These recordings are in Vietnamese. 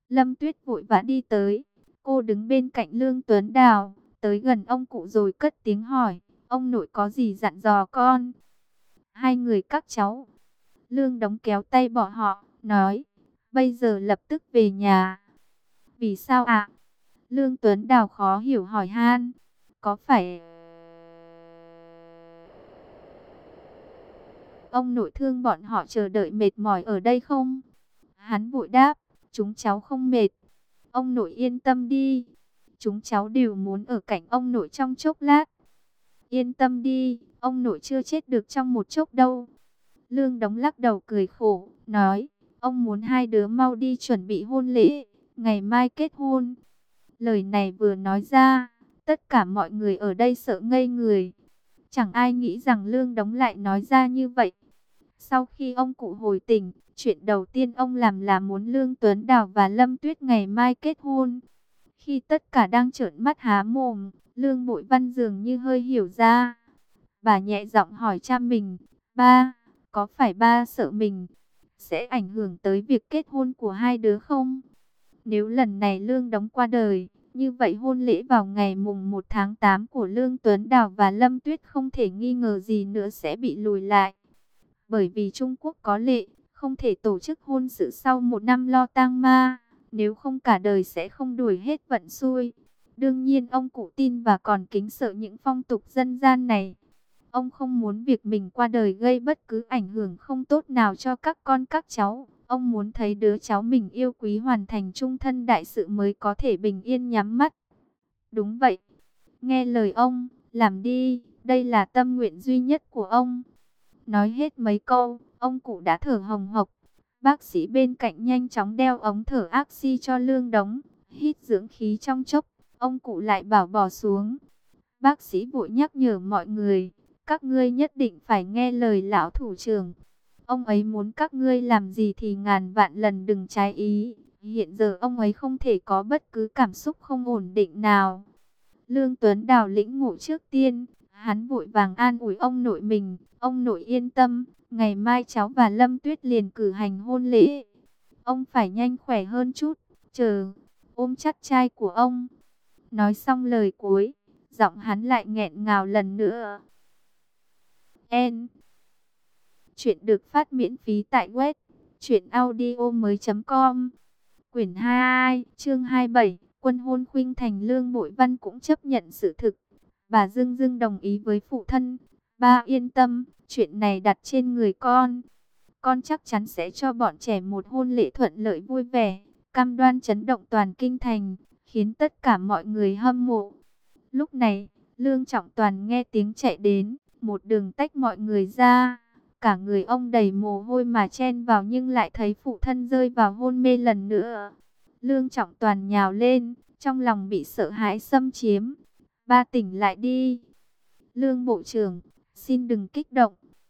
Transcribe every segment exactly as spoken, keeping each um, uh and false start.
Lâm Tuyết vội vã đi tới. Cô đứng bên cạnh Lương Tuấn Đào, tới gần ông cụ rồi cất tiếng hỏi, ông nội có gì dặn dò con? Hai người các cháu. Lương Đống kéo tay bỏ họ, nói, bây giờ lập tức về nhà. Vì sao ạ? Lương Tuấn Đào khó hiểu hỏi han, có phải ông nội thương bọn họ chờ đợi mệt mỏi ở đây không? Hắn vội đáp, chúng cháu không mệt. Ông nội yên tâm đi. Chúng cháu đều muốn ở cạnh ông nội trong chốc lát. Yên tâm đi, ông nội chưa chết được trong một chốc đâu. Lương Đống lắc đầu cười khổ, nói, ông muốn hai đứa mau đi chuẩn bị hôn lễ, ngày mai kết hôn. Lời này vừa nói ra, tất cả mọi người ở đây sợ ngây người. Chẳng ai nghĩ rằng Lương Đống lại nói ra như vậy. Sau khi ông cụ hồi tỉnh, chuyện đầu tiên ông làm là muốn Lương Tuấn Đào và Lâm Tuyết ngày mai kết hôn. Khi tất cả đang trợn mắt há mồm, Lương Bội Văn dường như hơi hiểu ra. Bà nhẹ giọng hỏi cha mình, ba, có phải ba sợ mình sẽ ảnh hưởng tới việc kết hôn của hai đứa không? Nếu lần này Lương Đống qua đời, như vậy hôn lễ vào ngày mùng một tháng tám của Lương Tuấn Đào và Lâm Tuyết không thể nghi ngờ gì nữa sẽ bị lùi lại. Bởi vì Trung Quốc có lệ, không thể tổ chức hôn sự sau một năm lo tang ma, nếu không cả đời sẽ không đuổi hết vận xui. Đương nhiên ông cụ tin và còn kính sợ những phong tục dân gian này. Ông không muốn việc mình qua đời gây bất cứ ảnh hưởng không tốt nào cho các con các cháu. Ông muốn thấy đứa cháu mình yêu quý hoàn thành chung thân đại sự mới có thể bình yên nhắm mắt. Đúng vậy, nghe lời ông, làm đi, đây là tâm nguyện duy nhất của ông. Nói hết mấy câu, ông cụ đã thở hồng hộc. Bác sĩ bên cạnh nhanh chóng đeo ống thở oxy cho Lương Đống, hít dưỡng khí trong chốc, ông cụ lại bảo bỏ xuống. Bác sĩ vội nhắc nhở mọi người, các ngươi nhất định phải nghe lời lão thủ trưởng. Ông ấy muốn các ngươi làm gì thì ngàn vạn lần đừng trái ý. Hiện giờ ông ấy không thể có bất cứ cảm xúc không ổn định nào. Lương Tuấn Đào lĩnh ngộ trước tiên, hắn vội vàng an ủi ông nội mình. Ông nội yên tâm, ngày mai cháu và Lâm Tuyết liền cử hành hôn lễ. Ông phải nhanh khỏe hơn chút, chờ, ôm chặt trai của ông. Nói xong lời cuối, giọng hắn lại nghẹn ngào lần nữa. En. Chuyện được phát miễn phí tại web truyện audio mới chấm com. Quyển hai, chương hai mươi bảy, quân hôn khuynh thành. Lương Bội Văn cũng chấp nhận sự thực. Bà dưng dưng đồng ý với phụ thân. Ba yên tâm, chuyện này đặt trên người con. Con chắc chắn sẽ cho bọn trẻ một hôn lễ thuận lợi vui vẻ, cam đoan chấn động toàn kinh thành, khiến tất cả mọi người hâm mộ. Lúc này, Lương Trọng Toàn nghe tiếng chạy đến, một đường tách mọi người ra. Cả người ông đầy mồ hôi mà chen vào nhưng lại thấy phụ thân rơi vào hôn mê lần nữa. Lương Trọng Toàn nhào lên, trong lòng bị sợ hãi xâm chiếm. Ba tỉnh lại đi. Lương Bộ trưởng, xin đừng kích động.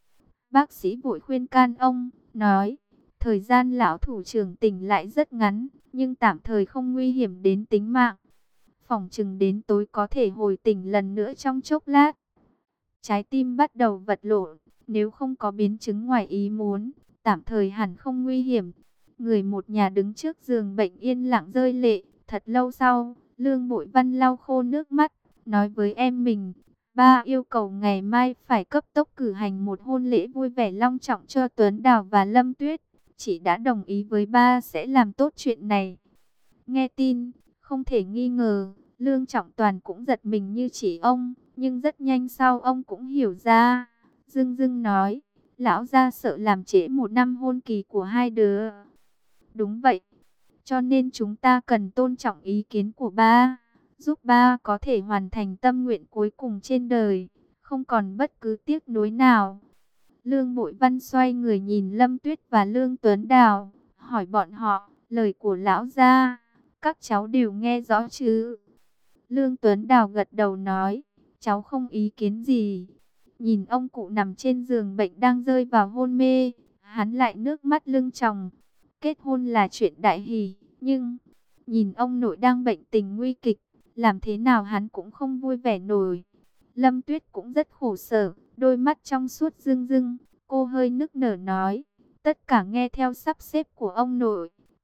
Bác sĩ vội khuyên can ông, nói, thời gian lão thủ trưởng tỉnh lại rất ngắn, nhưng tạm thời không nguy hiểm đến tính mạng. Phòng chừng đến tối có thể hồi tỉnh lần nữa trong chốc lát. Trái tim bắt đầu vật lộn, nếu không có biến chứng ngoài ý muốn, tạm thời hẳn không nguy hiểm. Người một nhà đứng trước giường bệnh yên lặng rơi lệ. Thật lâu sau, Lương Bội Văn lau khô nước mắt, nói với em mình, ba yêu cầu ngày mai phải cấp tốc cử hành một hôn lễ vui vẻ long trọng cho Tuấn Đào và Lâm Tuyết. Chị đã đồng ý với ba sẽ làm tốt chuyện này. Nghe tin, không thể nghi ngờ, Lương Trọng Toàn cũng giật mình như chị ông, nhưng rất nhanh sau ông cũng hiểu ra. Dưng dưng nói, lão gia sợ làm trễ một năm hôn kỳ của hai đứa. Đúng vậy, cho nên chúng ta cần tôn trọng ý kiến của ba, giúp ba có thể hoàn thành tâm nguyện cuối cùng trên đời, không còn bất cứ tiếc nuối nào. Lương Bội Văn xoay người nhìn Lâm Tuyết và Lương Tuấn Đào, hỏi bọn họ, lời của lão gia, các cháu đều nghe rõ chứ? Lương Tuấn Đào gật đầu nói, cháu không ý kiến gì. Nhìn ông cụ nằm trên giường bệnh đang rơi vào hôn mê, hắn lại nước mắt lưng tròng. Kết hôn là chuyện đại hỷ, nhưng nhìn ông nội đang bệnh tình nguy kịch, làm thế nào hắn cũng không vui vẻ nổi. Lâm Tuyết cũng rất khổ sở, đôi mắt trong suốt rưng rưng, cô hơi nức nở nói, tất cả nghe theo sắp xếp của ông nội,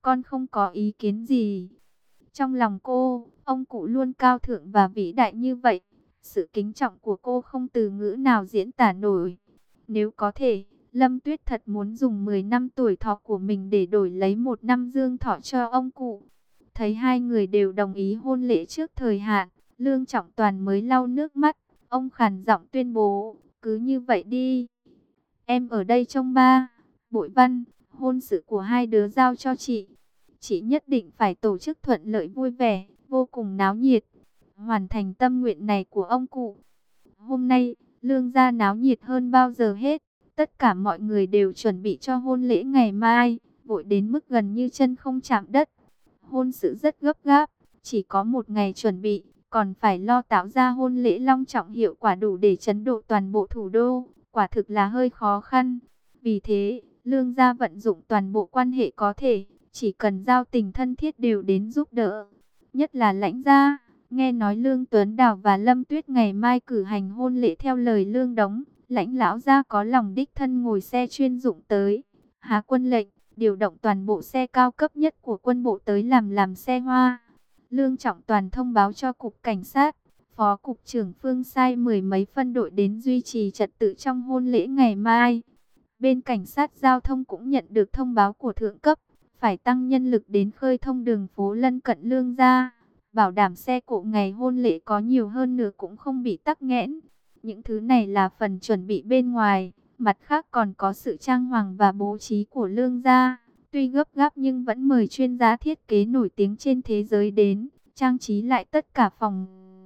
con không có ý kiến gì. Trong lòng cô, ông cụ luôn cao thượng và vĩ đại như vậy. Sự kính trọng của cô không từ ngữ nào diễn tả nổi. Nếu có thể, Lâm Tuyết thật muốn dùng mười năm tuổi thọ của mình để đổi lấy một năm dương thọ cho ông cụ. Thấy hai người đều đồng ý hôn lễ trước thời hạn, Lương Trọng Toàn mới lau nước mắt. Ông khàn giọng tuyên bố, cứ như vậy đi. Em ở đây trông ba. Bội Văn, hôn sự của hai đứa giao cho chị. Chị nhất định phải tổ chức thuận lợi vui vẻ, vô cùng náo nhiệt. Hoàn thành tâm nguyện này của ông cụ. Hôm nay, Lương gia náo nhiệt hơn bao giờ hết. Tất cả mọi người đều chuẩn bị cho hôn lễ ngày mai, vội đến mức gần như chân không chạm đất. Hôn sự rất gấp gáp, chỉ có một ngày chuẩn bị, còn phải lo tạo ra hôn lễ long trọng hiệu quả đủ để chấn độ toàn bộ thủ đô. Quả thực là hơi khó khăn. Vì thế, Lương gia vận dụng toàn bộ quan hệ có thể, chỉ cần giao tình thân thiết đều đến giúp đỡ. Nhất là Lãnh gia, nghe nói Lương Tuấn Đào và Lâm Tuyết ngày mai cử hành hôn lễ theo lời Lương Đống, Lãnh lão gia có lòng đích thân ngồi xe chuyên dụng tới. Hạ quân lệnh, điều động toàn bộ xe cao cấp nhất của quân bộ tới làm làm xe hoa. Lương Trọng Toàn thông báo cho cục cảnh sát, Phó cục trưởng Phương sai mười mấy phân đội đến duy trì trật tự trong hôn lễ ngày mai. Bên cảnh sát giao thông cũng nhận được thông báo của thượng cấp, phải tăng nhân lực đến khơi thông đường phố lân cận Lương gia, bảo đảm xe cộ ngày hôn lễ có nhiều hơn nữa cũng không bị tắc nghẽn. Những thứ này là phần chuẩn bị bên ngoài, mặt khác còn có sự trang hoàng và bố trí của Lương gia. Tuy gấp gáp nhưng vẫn mời chuyên gia thiết kế nổi tiếng trên thế giới đến, trang trí lại tất cả phòng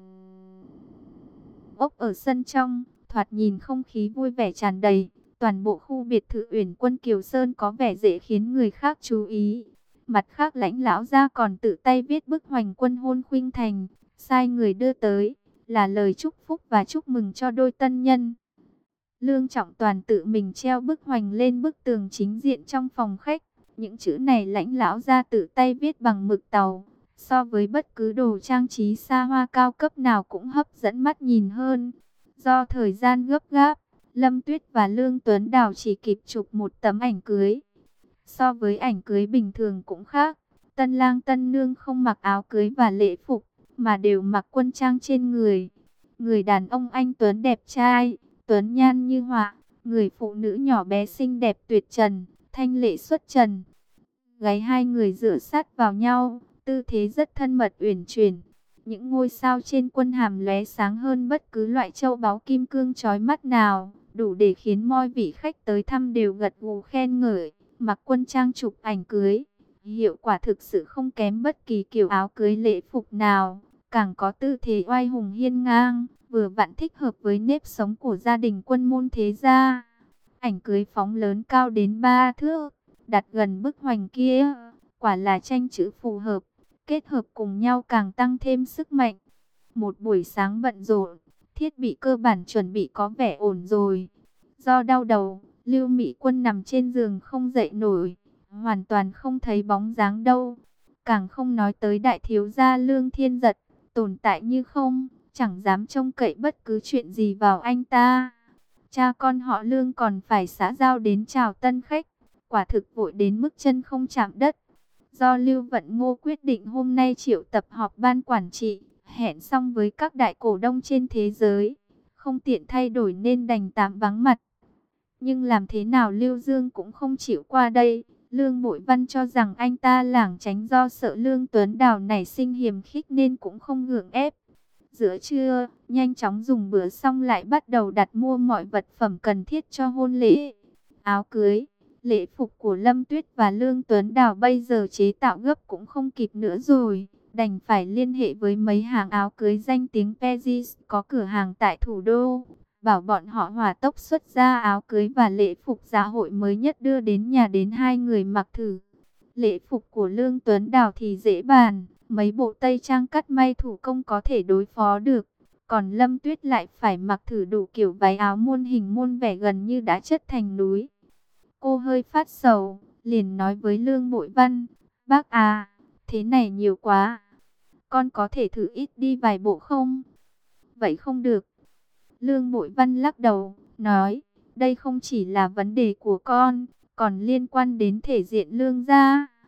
ốc ở sân trong, thoạt nhìn không khí vui vẻ tràn đầy. Toàn bộ khu biệt thự Uyển Quân Kiều Sơn có vẻ dễ khiến người khác chú ý. Mặt khác Lãnh lão gia còn tự tay viết bức hoành quân hôn khuynh thành, sai người đưa tới, là lời chúc phúc và chúc mừng cho đôi tân nhân. Lương Trọng Toàn tự mình treo bức hoành lên bức tường chính diện trong phòng khách. Những chữ này Lãnh lão gia tự tay viết bằng mực tàu, so với bất cứ đồ trang trí xa hoa cao cấp nào cũng hấp dẫn mắt nhìn hơn. Do thời gian gấp gáp, Lâm Tuyết và Lương Tuấn Đào chỉ kịp chụp một tấm ảnh cưới. So với ảnh cưới bình thường cũng khác, tân lang tân nương không mặc áo cưới và lễ phục, mà đều mặc quân trang trên người. Người đàn ông anh Tuấn đẹp trai, tuấn nhan như họa, người phụ nữ nhỏ bé xinh đẹp tuyệt trần, thanh lệ xuất trần. Gáy hai người dựa sát vào nhau, tư thế rất thân mật uyển chuyển. Những ngôi sao trên quân hàm lóe sáng hơn bất cứ loại châu báu kim cương chói mắt nào, đủ để khiến mọi vị khách tới thăm đều gật gù khen ngợi. Mặc quân trang chụp ảnh cưới, hiệu quả thực sự không kém bất kỳ kiểu áo cưới lễ phục nào, càng có tư thế oai hùng hiên ngang, vừa vặn thích hợp với nếp sống của gia đình quân môn thế gia. Ảnh cưới phóng lớn cao đến ba thước, đặt gần bức hoành kia, quả là tranh chữ phù hợp, kết hợp cùng nhau càng tăng thêm sức mạnh. Một buổi sáng bận rộn, thiết bị cơ bản chuẩn bị có vẻ ổn rồi. Do đau đầu, Lưu Mỹ Quân nằm trên giường không dậy nổi, hoàn toàn không thấy bóng dáng đâu. Càng không nói tới đại thiếu gia Lương Thiên Giật, tồn tại như không, chẳng dám trông cậy bất cứ chuyện gì vào anh ta. Cha con họ Lương còn phải xã giao đến chào tân khách, quả thực vội đến mức chân không chạm đất. Do Lưu Vận Ngô quyết định hôm nay triệu tập họp ban quản trị, hẹn xong với các đại cổ đông trên thế giới, không tiện thay đổi nên đành tạm vắng mặt. Nhưng làm thế nào Lưu Dương cũng không chịu qua đây. Lương Bội Văn cho rằng anh ta lảng tránh do sợ Lương Tuấn Đào nảy sinh hiềm khích nên cũng không gượng ép. Giữa trưa, nhanh chóng dùng bữa xong lại bắt đầu đặt mua mọi vật phẩm cần thiết cho hôn lễ. Áo cưới, lễ phục của Lâm Tuyết và Lương Tuấn Đào bây giờ chế tạo gấp cũng không kịp nữa rồi. Đành phải liên hệ với mấy hàng áo cưới danh tiếng Paris có cửa hàng tại thủ đô, bảo bọn họ hỏa tốc xuất ra áo cưới và lễ phục dạ hội mới nhất đưa đến nhà đến hai người mặc thử. Lễ phục của Lương Tuấn Đào thì dễ bàn, mấy bộ tây trang cắt may thủ công có thể đối phó được. Còn Lâm Tuyết lại phải mặc thử đủ kiểu váy áo muôn hình muôn vẻ gần như đã chất thành núi. Cô hơi phát sầu, liền nói với Lương Bội Văn, bác à, thế này nhiều quá, con có thể thử ít đi vài bộ không? Vậy không được. Lương Bội Văn lắc đầu, nói, đây không chỉ là vấn đề của con, còn liên quan đến thể diện Lương gia.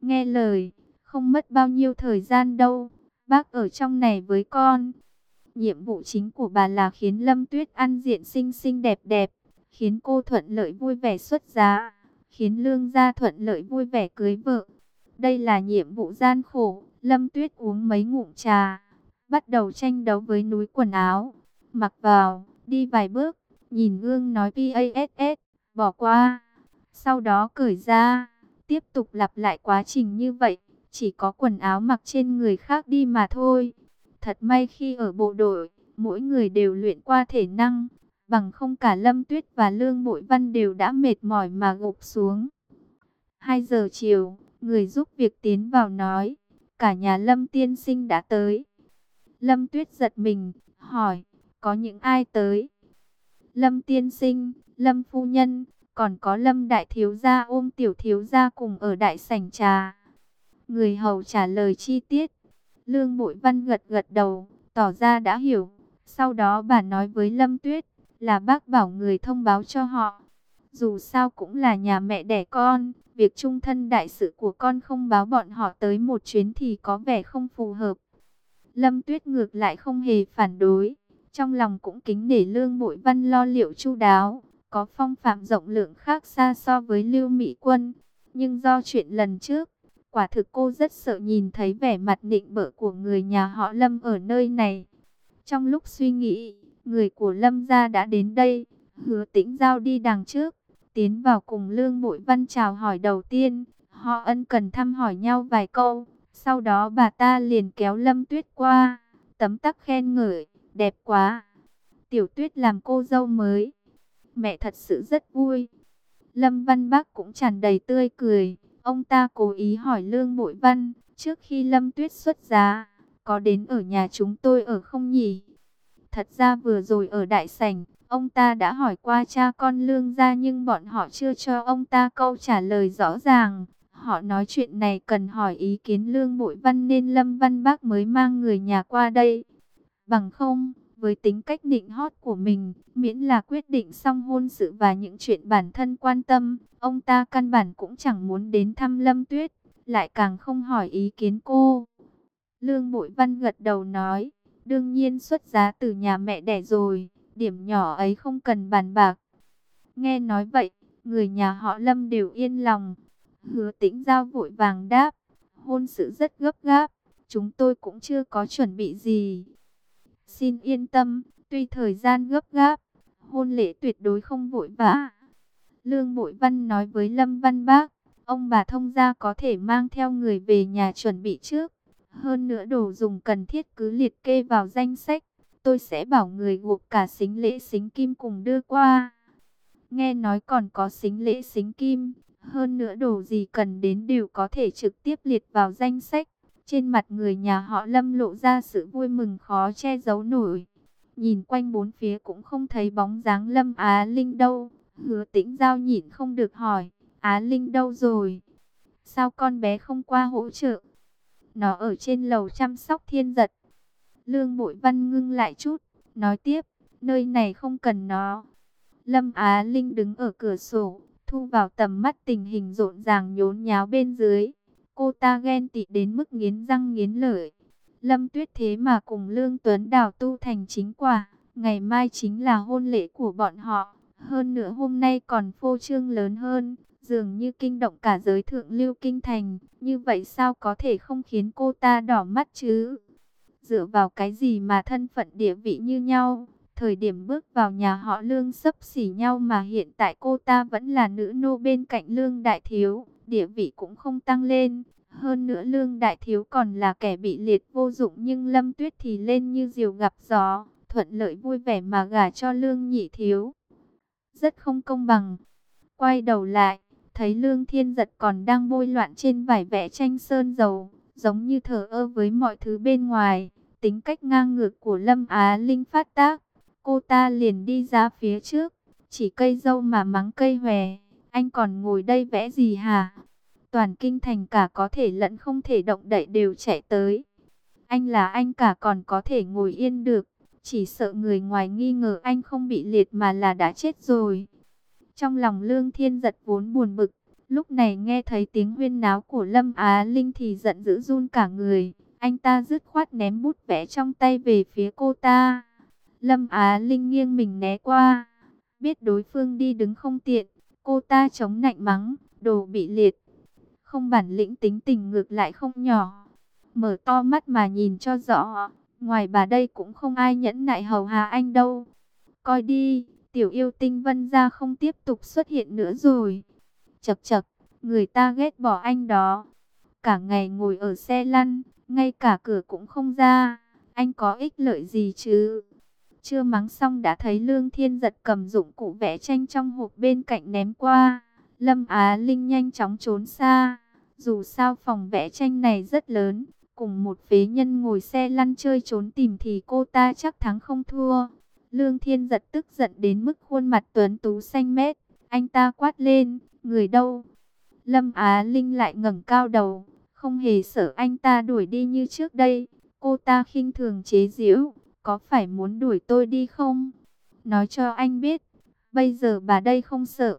Nghe lời, không mất bao nhiêu thời gian đâu, bác ở trong này với con. Nhiệm vụ chính của bà là khiến Lâm Tuyết ăn diện xinh xinh đẹp đẹp, khiến cô thuận lợi vui vẻ xuất giá, khiến Lương gia thuận lợi vui vẻ cưới vợ. Đây là nhiệm vụ gian khổ. Lâm Tuyết uống mấy ngụm trà, bắt đầu tranh đấu với núi quần áo. Mặc vào, đi vài bước, nhìn gương nói pass, bỏ qua. Sau đó cởi ra, tiếp tục lặp lại quá trình như vậy, chỉ có quần áo mặc trên người khác đi mà thôi. Thật may khi ở bộ đội, mỗi người đều luyện qua thể năng, bằng không cả Lâm Tuyết và Lương Bội Văn đều đã mệt mỏi mà gục xuống. Hai giờ chiều, người giúp việc tiến vào nói, cả nhà Lâm tiên sinh đã tới. Lâm Tuyết giật mình, hỏi, có những ai tới? Lâm tiên sinh, Lâm phu nhân, còn có Lâm đại thiếu gia ôm tiểu thiếu gia cùng ở đại sảnh trà. Người hầu trả lời chi tiết. Lương Bội Văn gật gật đầu, tỏ ra đã hiểu. Sau đó bà nói với Lâm Tuyết, là bác bảo người thông báo cho họ. Dù sao cũng là nhà mẹ đẻ con, việc chung thân đại sự của con không báo bọn họ tới một chuyến thì có vẻ không phù hợp. Lâm Tuyết ngược lại không hề phản đối, trong lòng cũng kính nể Lương Bội Văn lo liệu chu đáo, có phong phạm rộng lượng khác xa so với Lưu Mỹ Quân. Nhưng do chuyện lần trước, quả thực cô rất sợ nhìn thấy vẻ mặt nịnh bợ của người nhà họ Lâm ở nơi này. Trong lúc suy nghĩ, người của Lâm gia đã đến đây. Hứa Tĩnh Giao đi đằng trước, tiến vào cùng Lương Bội Văn chào hỏi đầu tiên. Họ ân cần thăm hỏi nhau vài câu. Sau đó bà ta liền kéo Lâm Tuyết qua, tấm tắc khen ngợi, đẹp quá. Tiểu Tuyết làm cô dâu mới, mẹ thật sự rất vui. Lâm Văn Bác cũng tràn đầy tươi cười. Ông ta cố ý hỏi Lương Bội Văn, trước khi Lâm Tuyết xuất giá, có đến ở nhà chúng tôi ở không nhỉ? Thật ra vừa rồi ở đại sảnh, ông ta đã hỏi qua cha con Lương gia nhưng bọn họ chưa cho ông ta câu trả lời rõ ràng. Họ nói chuyện này cần hỏi ý kiến Lương Bội Văn nên Lâm Văn Bác mới mang người nhà qua đây. Bằng không, với tính cách nịnh hót của mình, miễn là quyết định xong hôn sự và những chuyện bản thân quan tâm, ông ta căn bản cũng chẳng muốn đến thăm Lâm Tuyết, lại càng không hỏi ý kiến cô. Lương Bội Văn gật đầu nói, đương nhiên xuất giá từ nhà mẹ đẻ rồi, điểm nhỏ ấy không cần bàn bạc. Nghe nói vậy, người nhà họ Lâm đều yên lòng. Hứa Tĩnh Giao vội vàng đáp, hôn sự rất gấp gáp, chúng tôi cũng chưa có chuẩn bị gì. Xin yên tâm, tuy thời gian gấp gáp, hôn lễ tuyệt đối không vội vã. Lương Bội Văn nói với Lâm Văn Bác, ông bà thông gia có thể mang theo người về nhà chuẩn bị trước. Hơn nữa đồ dùng cần thiết cứ liệt kê vào danh sách, tôi sẽ bảo người gộp cả sính lễ sính kim cùng đưa qua. Nghe nói còn có sính lễ sính kim, hơn nữa đồ gì cần đến đều có thể trực tiếp liệt vào danh sách. Trên mặt người nhà họ Lâm lộ ra sự vui mừng khó che giấu nổi. Nhìn quanh bốn phía cũng không thấy bóng dáng Lâm Á Linh đâu. Hứa Tĩnh Giao nhịn không được hỏi, Á Linh đâu rồi? Sao con bé không qua hỗ trợ? Nó ở trên lầu chăm sóc Thiên Giật. Lương Bội Văn ngưng lại chút, nói tiếp, nơi này không cần nó. Lâm Á Linh đứng ở cửa sổ, thu vào tầm mắt tình hình rộn ràng nhốn nháo bên dưới. Cô ta ghen tị đến mức nghiến răng nghiến lợi. Lâm Tuyết thế mà cùng Lương Tuấn Đào tu thành chính quả. Ngày mai chính là hôn lễ của bọn họ. Hơn nữa hôm nay còn phô trương lớn hơn. Dường như kinh động cả giới thượng lưu kinh thành. Như vậy sao có thể không khiến cô ta đỏ mắt chứ? Dựa vào cái gì mà thân phận địa vị như nhau? Thời điểm bước vào nhà họ Lương xấp xỉ nhau mà hiện tại cô ta vẫn là nữ nô bên cạnh Lương Đại Thiếu. Địa vị cũng không tăng lên. Hơn nữa Lương Đại Thiếu còn là kẻ bị liệt vô dụng nhưng Lâm Tuyết thì lên như diều gặp gió. Thuận lợi vui vẻ mà gả cho Lương Nhị Thiếu. Rất không công bằng. Quay đầu lại, thấy Lương Thiên Giật còn đang bôi loạn trên vải vẽ tranh sơn dầu. Giống như thờ ơ với mọi thứ bên ngoài. Tính cách ngang ngược của Lâm Á Linh phát tác. Cô ta liền đi ra phía trước. Chỉ cây dâu mà mắng cây hòe. Anh còn ngồi đây vẽ gì hả? Toàn kinh thành cả có thể lẫn không thể động đậy đều chạy tới. Anh là anh cả còn có thể ngồi yên được. Chỉ sợ người ngoài nghi ngờ anh không bị liệt mà là đã chết rồi. Trong lòng Lương Thiên Giật vốn buồn bực. Lúc này nghe thấy tiếng huyên náo của Lâm Á Linh thì giận dữ run cả người. Anh ta dứt khoát ném bút vẽ trong tay về phía cô ta. Lâm Á Linh nghiêng mình né qua. Biết đối phương đi đứng không tiện, cô ta chống nạnh mắng, đồ bị liệt. Không bản lĩnh, tính tình ngược lại không nhỏ. Mở to mắt mà nhìn cho rõ, ngoài bà đây cũng không ai nhẫn nại hầu hạ anh đâu. Coi đi, tiểu yêu tinh Vân gia không tiếp tục xuất hiện nữa rồi. Chậc chậc, người ta ghét bỏ anh đó. Cả ngày ngồi ở xe lăn, ngay cả cửa cũng không ra. Anh có ích lợi gì chứ? Chưa mắng xong đã thấy Lương Thiên Giật cầm dụng cụ vẽ tranh trong hộp bên cạnh ném qua. Lâm Á Linh nhanh chóng trốn xa. Dù sao phòng vẽ tranh này rất lớn, cùng một phế nhân ngồi xe lăn chơi trốn tìm thì cô ta chắc thắng không thua. Lương Thiên Giật tức giận đến mức khuôn mặt tuấn tú xanh mét. Anh ta quát lên, người đâu? Lâm Á Linh lại ngẩng cao đầu, không hề sợ anh ta đuổi đi như trước đây. Cô ta khinh thường chế giễu, có phải muốn đuổi tôi đi không? Nói cho anh biết, bây giờ bà đây không sợ.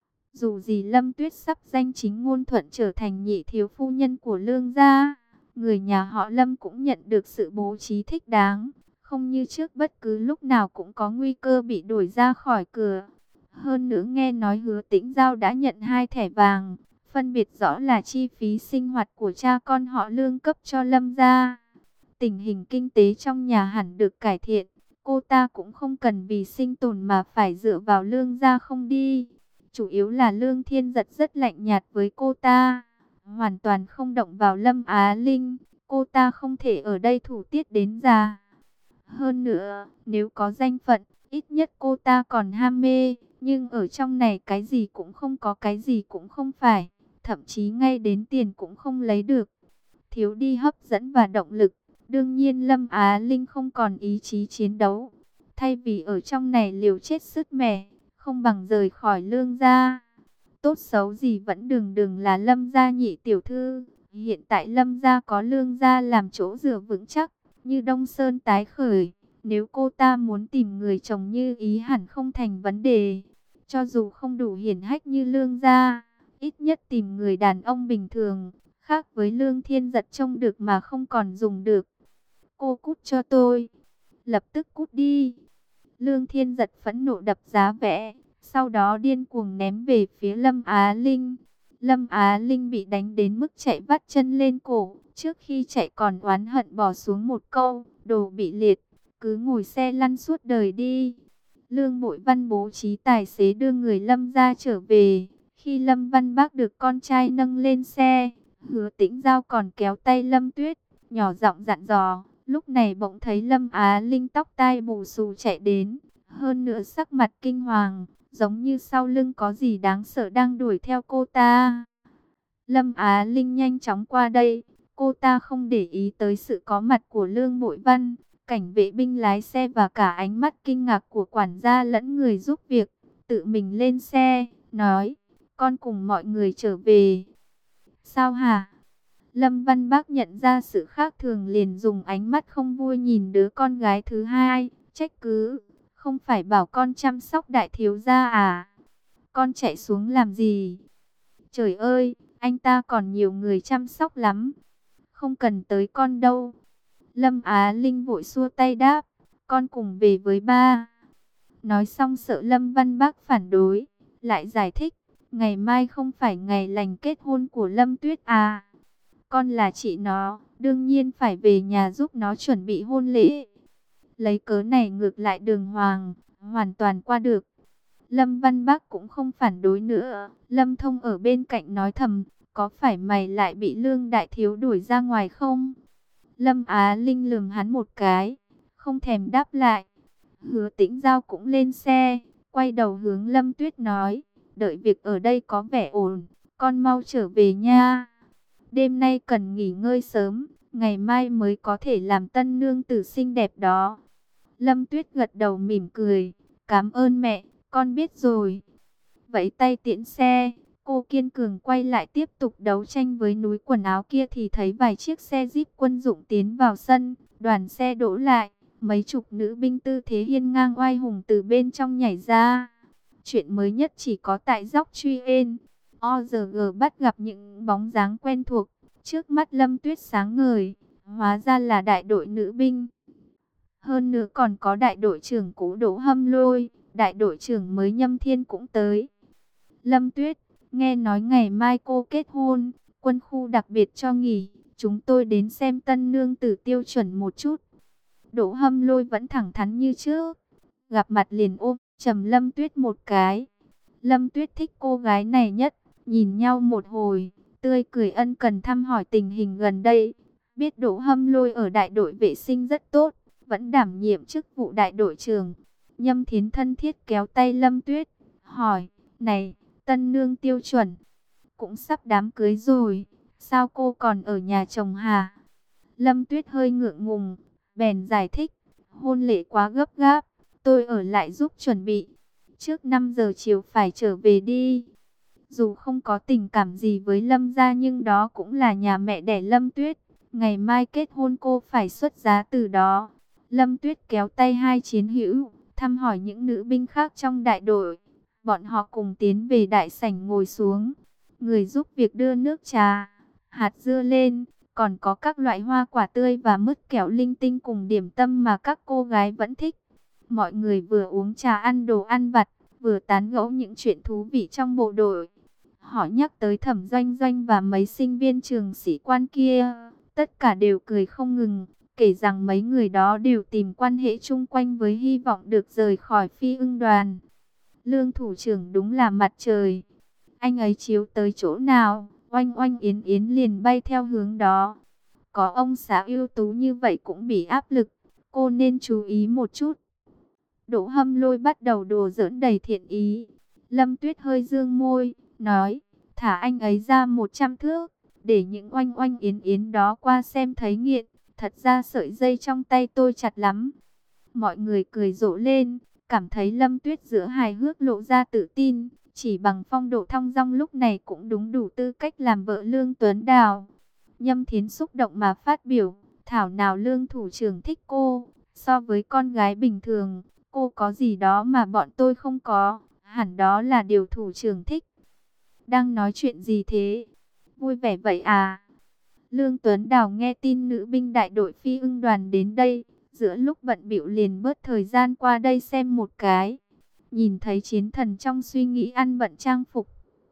Dù gì Lâm Tuyết sắp danh chính ngôn thuận trở thành nhị thiếu phu nhân của Lương gia, người nhà họ Lâm cũng nhận được sự bố trí thích đáng, không như trước bất cứ lúc nào cũng có nguy cơ bị đuổi ra khỏi cửa. Hơn nữa nghe nói Hứa Tĩnh Giao đã nhận hai thẻ vàng, phân biệt rõ là chi phí sinh hoạt của cha con họ Lương cấp cho Lâm gia. Tình hình kinh tế trong nhà hẳn được cải thiện, cô ta cũng không cần vì sinh tồn mà phải dựa vào Lương gia không đi. Chủ yếu là Lương Thiên Giật rất lạnh nhạt với cô ta, hoàn toàn không động vào Lâm Á Linh. Cô ta không thể ở đây thủ tiết đến già. Hơn nữa, nếu có danh phận, ít nhất cô ta còn ham mê. Nhưng ở trong này cái gì cũng không có, cái gì cũng không phải. Thậm chí ngay đến tiền cũng không lấy được. Thiếu đi hấp dẫn và động lực. Đương nhiên Lâm Á Linh không còn ý chí chiến đấu. Thay vì ở trong này liều chết sứt mẻ, không bằng rời khỏi Lương gia. Tốt xấu gì vẫn đường đường là Lâm gia nhị tiểu thư. Hiện tại Lâm gia có Lương gia làm chỗ dựa vững chắc, như Đông Sơn tái khởi. Nếu cô ta muốn tìm người chồng như ý hẳn không thành vấn đề. Cho dù không đủ hiển hách như Lương gia, ít nhất tìm người đàn ông bình thường, khác với Lương Thiên Giật trông được mà không còn dùng được. Cô cút cho tôi. Lập tức cút đi. Lương Thiên Giật phẫn nộ đập giá vẽ, sau đó điên cuồng ném về phía Lâm Á Linh. Lâm Á Linh bị đánh đến mức chạy vắt chân lên cổ, trước khi chạy còn oán hận bỏ xuống một câu, đồ bị liệt, cứ ngồi xe lăn suốt đời đi. Lương Bội Văn bố trí tài xế đưa người Lâm ra trở về. Khi Lâm Văn Bác được con trai nâng lên xe, Hứa Tĩnh Giao còn kéo tay Lâm Tuyết, nhỏ giọng dặn dò. Lúc này bỗng thấy Lâm Á Linh tóc tai bù xù chạy đến, hơn nữa sắc mặt kinh hoàng, giống như sau lưng có gì đáng sợ đang đuổi theo cô ta. Lâm Á Linh nhanh chóng qua đây, cô ta không để ý tới sự có mặt của Lương Bội Văn, cảnh vệ binh lái xe và cả ánh mắt kinh ngạc của quản gia lẫn người giúp việc. Tự mình lên xe, nói, con cùng mọi người trở về. Sao hả? Lâm Văn Bác nhận ra sự khác thường liền dùng ánh mắt không vui nhìn đứa con gái thứ hai, trách cứ, không phải bảo con chăm sóc đại thiếu gia à? Con chạy xuống làm gì? Trời ơi, anh ta còn nhiều người chăm sóc lắm, không cần tới con đâu. Lâm Á Linh vội xua tay đáp, con cùng về với ba. Nói xong sợ Lâm Văn Bác phản đối, lại giải thích, ngày mai không phải ngày lành kết hôn của Lâm Tuyết à? Con là chị nó, đương nhiên phải về nhà giúp nó chuẩn bị hôn lễ. Lấy cớ này ngược lại đường hoàng, hoàn toàn qua được. Lâm Văn Bác cũng không phản đối nữa. Lâm Thông ở bên cạnh nói thầm, có phải mày lại bị Lương đại thiếu đuổi ra ngoài không? Lâm Á Linh lườm hắn một cái, không thèm đáp lại. Hứa Tĩnh Giao cũng lên xe, quay đầu hướng Lâm Tuyết nói, đợi việc ở đây có vẻ ổn, con mau trở về nha. Đêm nay cần nghỉ ngơi sớm, ngày mai mới có thể làm tân nương tử xinh đẹp đó. Lâm Tuyết gật đầu mỉm cười, cảm ơn mẹ, con biết rồi. Vẫy tay tiễn xe, cô kiên cường quay lại tiếp tục đấu tranh với núi quần áo kia thì thấy vài chiếc xe jeep quân dụng tiến vào sân, đoàn xe đỗ lại, mấy chục nữ binh tư thế hiên ngang oai hùng từ bên trong nhảy ra. Chuyện mới nhất chỉ có tại Dốc Truy En. o giê giê bắt gặp những bóng dáng quen thuộc. Trước mắt Lâm Tuyết sáng ngời, hóa ra là đại đội nữ binh. Hơn nữa còn có đại đội trưởng cũ Đỗ Hâm Lôi, đại đội trưởng mới Nhâm Thiên cũng tới. Lâm Tuyết, nghe nói ngày mai cô kết hôn, quân khu đặc biệt cho nghỉ, chúng tôi đến xem tân nương tử tiêu chuẩn một chút. Đỗ Hâm Lôi vẫn thẳng thắn như trước, gặp mặt liền ôm chầm Lâm Tuyết một cái. Lâm Tuyết thích cô gái này nhất, nhìn nhau một hồi, tươi cười ân cần thăm hỏi tình hình gần đây. Biết Đỗ Hâm Lôi ở đại đội vệ sinh rất tốt, vẫn đảm nhiệm chức vụ đại đội trưởng. Nhâm Thiến thân thiết kéo tay Lâm Tuyết, hỏi, này, tân nương tiêu chuẩn, cũng sắp đám cưới rồi, sao cô còn ở nhà chồng hả? Lâm Tuyết hơi ngượng ngùng, bèn giải thích, hôn lễ quá gấp gáp, tôi ở lại giúp chuẩn bị, trước năm giờ chiều phải trở về đi. Dù không có tình cảm gì với Lâm gia nhưng đó cũng là nhà mẹ đẻ Lâm Tuyết, ngày mai kết hôn cô phải xuất giá từ đó. Lâm Tuyết kéo tay hai chiến hữu, thăm hỏi những nữ binh khác trong đại đội. Bọn họ cùng tiến về đại sảnh ngồi xuống. Người giúp việc đưa nước trà, hạt dưa lên, còn có các loại hoa quả tươi và mứt kẹo linh tinh cùng điểm tâm mà các cô gái vẫn thích. Mọi người vừa uống trà ăn đồ ăn vặt, vừa tán gẫu những chuyện thú vị trong bộ đội. Họ nhắc tới Thẩm Doanh Doanh và mấy sinh viên trường sĩ quan kia, tất cả đều cười không ngừng, kể rằng mấy người đó đều tìm quan hệ chung quanh với hy vọng được rời khỏi Phi Ưng đoàn. Lương thủ trưởng đúng là mặt trời, anh ấy chiếu tới chỗ nào, Oanh Oanh Yến Yến liền bay theo hướng đó. Có ông xã ưu tú như vậy cũng bị áp lực, cô nên chú ý một chút. Đỗ Hâm Lôi bắt đầu đùa giỡn đầy thiện ý. Lâm Tuyết hơi dương môi, nói, thả anh ấy ra một trăm thước, để những Oanh Oanh Yến Yến đó qua xem thấy nghiện. Thật ra sợi dây trong tay tôi chặt lắm. Mọi người cười rộ lên, cảm thấy Lâm Tuyết giữa hài hước lộ ra tự tin. Chỉ bằng phong độ thong dong lúc này cũng đúng đủ tư cách làm vợ Lương Tuấn Đào. Nhâm Thiến xúc động mà phát biểu, thảo nào Lương thủ trưởng thích cô. So với con gái bình thường, cô có gì đó mà bọn tôi không có, hẳn đó là điều thủ trưởng thích. Đang nói chuyện gì thế? Vui vẻ vậy à? Lương Tuấn Đào nghe tin nữ binh đại đội Phi Ưng đoàn đến đây, giữa lúc bận bịu liền bớt thời gian qua đây xem một cái. Nhìn thấy chiến thần trong suy nghĩ ăn bận trang phục.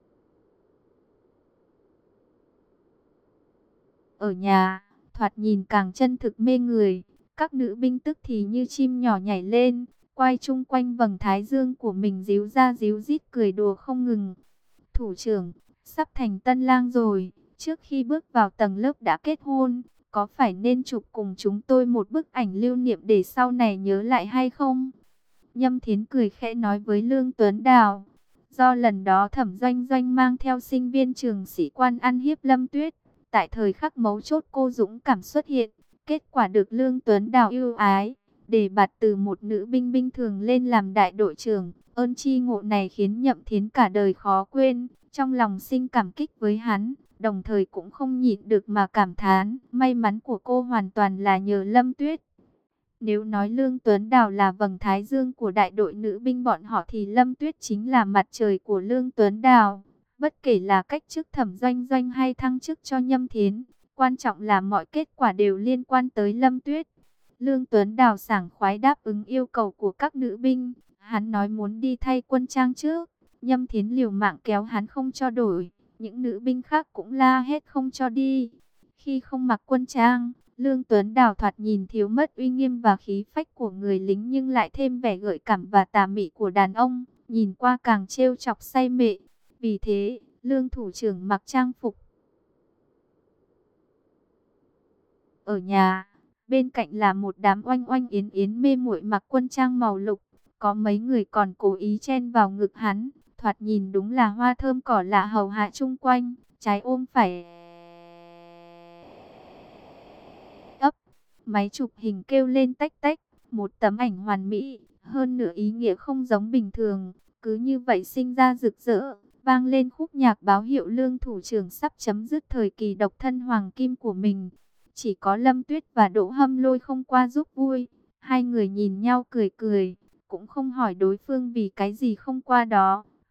Ở nhà, thoạt nhìn càng chân thực mê người, các nữ binh tức thì như chim nhỏ nhảy lên, quay chung quanh vầng thái dương của mình díu ra díu dít cười đùa không ngừng. Thủ trưởng, sắp thành tân lang rồi, trước khi bước vào tầng lớp đã kết hôn, có phải nên chụp cùng chúng tôi một bức ảnh lưu niệm để sau này nhớ lại hay không? Nhâm Thiến cười khẽ nói với Lương Tuấn Đào. Do lần đó Thẩm Doanh Doanh mang theo sinh viên trường sĩ quan ăn hiếp Lâm Tuyết, tại thời khắc mấu chốt cô dũng cảm xuất hiện, kết quả được Lương Tuấn Đào ưu ái, đề bạt từ một nữ binh bình thường lên làm đại đội trưởng. Ơn chi ngộ này khiến Nhậm Thiến cả đời khó quên, trong lòng sinh cảm kích với hắn, đồng thời cũng không nhịn được mà cảm thán, may mắn của cô hoàn toàn là nhờ Lâm Tuyết. Nếu nói Lương Tuấn Đào là vầng thái dương của đại đội nữ binh bọn họ thì Lâm Tuyết chính là mặt trời của Lương Tuấn Đào. Bất kể là cách chức Thẩm Doanh Doanh hay thăng chức cho Nhâm Thiến, quan trọng là mọi kết quả đều liên quan tới Lâm Tuyết. Lương Tuấn Đào sảng khoái đáp ứng yêu cầu của các nữ binh. Hắn nói muốn đi thay quân trang trước, Nhâm Thiến liều mạng kéo hắn không cho đổi. Những nữ binh khác cũng la hết không cho đi. Khi không mặc quân trang, Lương Tuấn Đào thoạt nhìn thiếu mất uy nghiêm và khí phách của người lính nhưng lại thêm vẻ gợi cảm và tà mị của đàn ông, nhìn qua càng trêu chọc say mê. Vì thế, Lương thủ trưởng mặc trang phục. Ở nhà, bên cạnh là một đám Oanh Oanh Yến Yến mê muội mặc quân trang màu lục, có mấy người còn cố ý chen vào ngực hắn, thoạt nhìn đúng là hoa thơm cỏ lạ hầu hạ chung quanh, trái ôm phải ấp. Máy chụp hình kêu lên tách tách, một tấm ảnh hoàn mỹ, hơn nữa ý nghĩa không giống bình thường, cứ như vậy sinh ra rực rỡ, vang lên khúc nhạc báo hiệu Lương thủ trưởng sắp chấm dứt thời kỳ độc thân hoàng kim của mình. Chỉ có Lâm Tuyết và Đỗ Hâm Lôi không qua giúp vui, hai người nhìn nhau cười cười, cũng không hỏi đối phương vì cái gì không qua đó.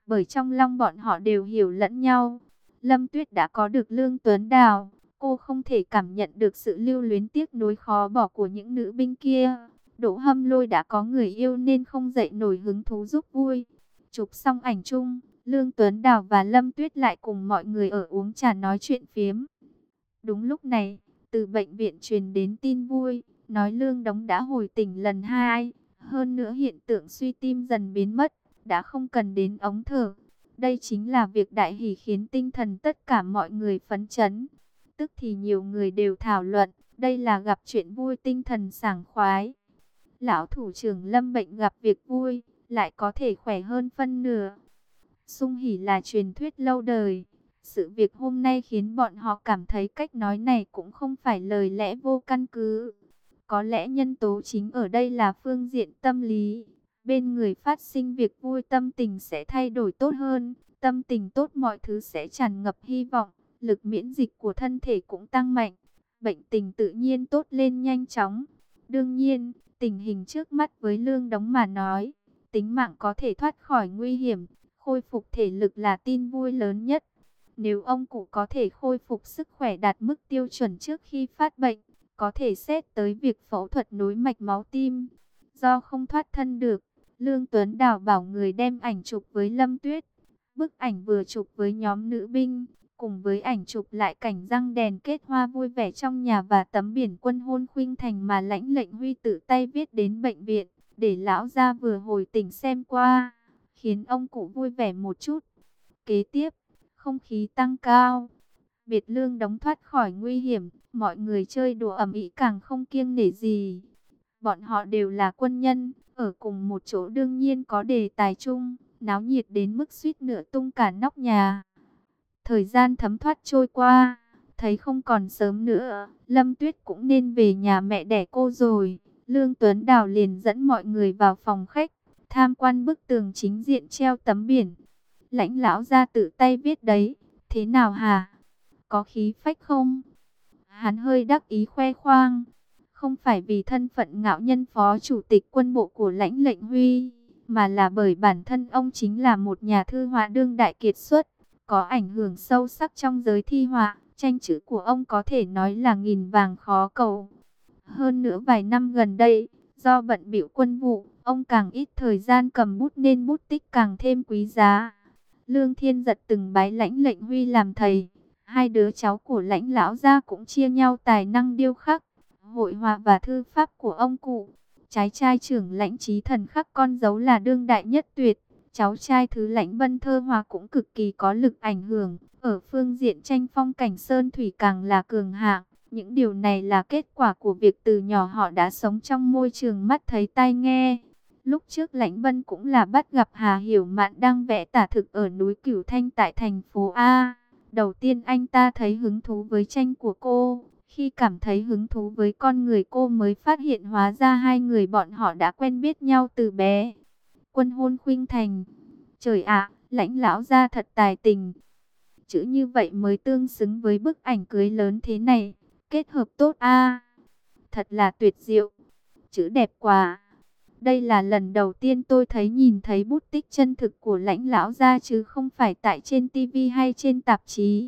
bởi trong lòng bọn họ đều hiểu lẫn nhau. Lâm Tuyết đã có được Lương Tuấn Đào, cô không thể cảm nhận được sự lưu luyến tiếc nuối khó bỏ của những nữ binh kia. Đỗ Hâm Lôi đã có người yêu nên không dậy nổi hứng thú giúp vui. Chụp xong ảnh chung, Lương Tuấn Đào và Lâm Tuyết lại cùng mọi người ở uống trà nói chuyện phiếm. Đúng lúc này, từ bệnh viện truyền đến tin vui, nói Lương Đống đã hồi tỉnh lần hai. Hơn nữa hiện tượng suy tim dần biến mất, đã không cần đến ống thở. Đây chính là việc đại hỷ khiến tinh thần tất cả mọi người phấn chấn. Tức thì nhiều người đều thảo luận, đây là gặp chuyện vui, tinh thần sảng khoái. Lão thủ trưởng Lâm bệnh gặp việc vui, lại có thể khỏe hơn phân nửa. Sung hỉ là truyền thuyết lâu đời. Sự việc hôm nay khiến bọn họ cảm thấy cách nói này cũng không phải lời lẽ vô căn cứ. Có lẽ nhân tố chính ở đây là phương diện tâm lý. Bên người phát sinh việc vui, tâm tình sẽ thay đổi tốt hơn. Tâm tình tốt, mọi thứ sẽ tràn ngập hy vọng. Lực miễn dịch của thân thể cũng tăng mạnh. Bệnh tình tự nhiên tốt lên nhanh chóng. Đương nhiên, tình hình trước mắt với Lương Đống mà nói, tính mạng có thể thoát khỏi nguy hiểm, khôi phục thể lực là tin vui lớn nhất. Nếu ông cụ có thể khôi phục sức khỏe đạt mức tiêu chuẩn trước khi phát bệnh, có thể xét tới việc phẫu thuật nối mạch máu tim. Do không thoát thân được, Lương Tuấn Đào bảo người đem ảnh chụp với Lâm Tuyết. Bức ảnh vừa chụp với nhóm nữ binh, cùng với ảnh chụp lại cảnh răng đèn kết hoa vui vẻ trong nhà và tấm biển quân hôn khuynh thành mà lãnh lệnh Huy tự tay viết đến bệnh viện, để lão gia vừa hồi tỉnh xem qua, khiến ông cụ vui vẻ một chút. Kế tiếp, không khí tăng cao. Biệt Lương Đống thoát khỏi nguy hiểm, mọi người chơi đùa ầm ĩ càng không kiêng nể gì. Bọn họ đều là quân nhân, ở cùng một chỗ đương nhiên có đề tài chung, náo nhiệt đến mức suýt nữa tung cả nóc nhà. Thời gian thấm thoát trôi qua, thấy không còn sớm nữa, Lâm Tuyết cũng nên về nhà mẹ đẻ cô rồi. Lương Tuấn Đào liền dẫn mọi người vào phòng khách, tham quan bức tường chính diện treo tấm biển. Lãnh lão ra tự tay viết đấy, thế nào hả? Có khí phách không? Hắn hơi đắc ý khoe khoang. Không phải vì thân phận ngạo nhân phó chủ tịch quân bộ của lãnh lệnh Huy, mà là bởi bản thân ông chính là một nhà thư họa đương đại kiệt xuất, có ảnh hưởng sâu sắc trong giới thi họa. Tranh chữ của ông có thể nói là nghìn vàng khó cầu. Hơn nữa vài năm gần đây, do bận bịu quân vụ, ông càng ít thời gian cầm bút nên bút tích càng thêm quý giá. Lương Thiên Giật từng bái lãnh lệnh Huy làm thầy. Hai đứa cháu của lãnh lão gia cũng chia nhau tài năng điêu khắc, hội họa và thư pháp của ông cụ. Trái trai trưởng lãnh Chí Thần khắc con dấu là đương đại nhất tuyệt. Cháu trai thứ lãnh Vân thơ hòa cũng cực kỳ có lực ảnh hưởng. Ở phương diện tranh phong cảnh sơn thủy càng là cường hạng. Những điều này là kết quả của việc từ nhỏ họ đã sống trong môi trường mắt thấy tai nghe. Lúc trước lãnh Vân cũng là bắt gặp Hà Hiểu Mạn đang vẽ tả thực ở núi Cửu Thanh tại thành phố A. Đầu tiên anh ta thấy hứng thú với tranh của cô. Khi cảm thấy hứng thú với con người cô mới phát hiện hóa ra hai người bọn họ đã quen biết nhau từ bé. Quân hôn khuynh thành. Trời ạ, lãnh lão gia thật tài tình. Chữ như vậy mới tương xứng với bức ảnh cưới lớn thế này. Kết hợp tốt a. Thật là tuyệt diệu. Chữ đẹp quá. Đây là lần đầu tiên tôi thấy nhìn thấy bút tích chân thực của lãnh lão gia chứ không phải tại trên tivi hay trên tạp chí.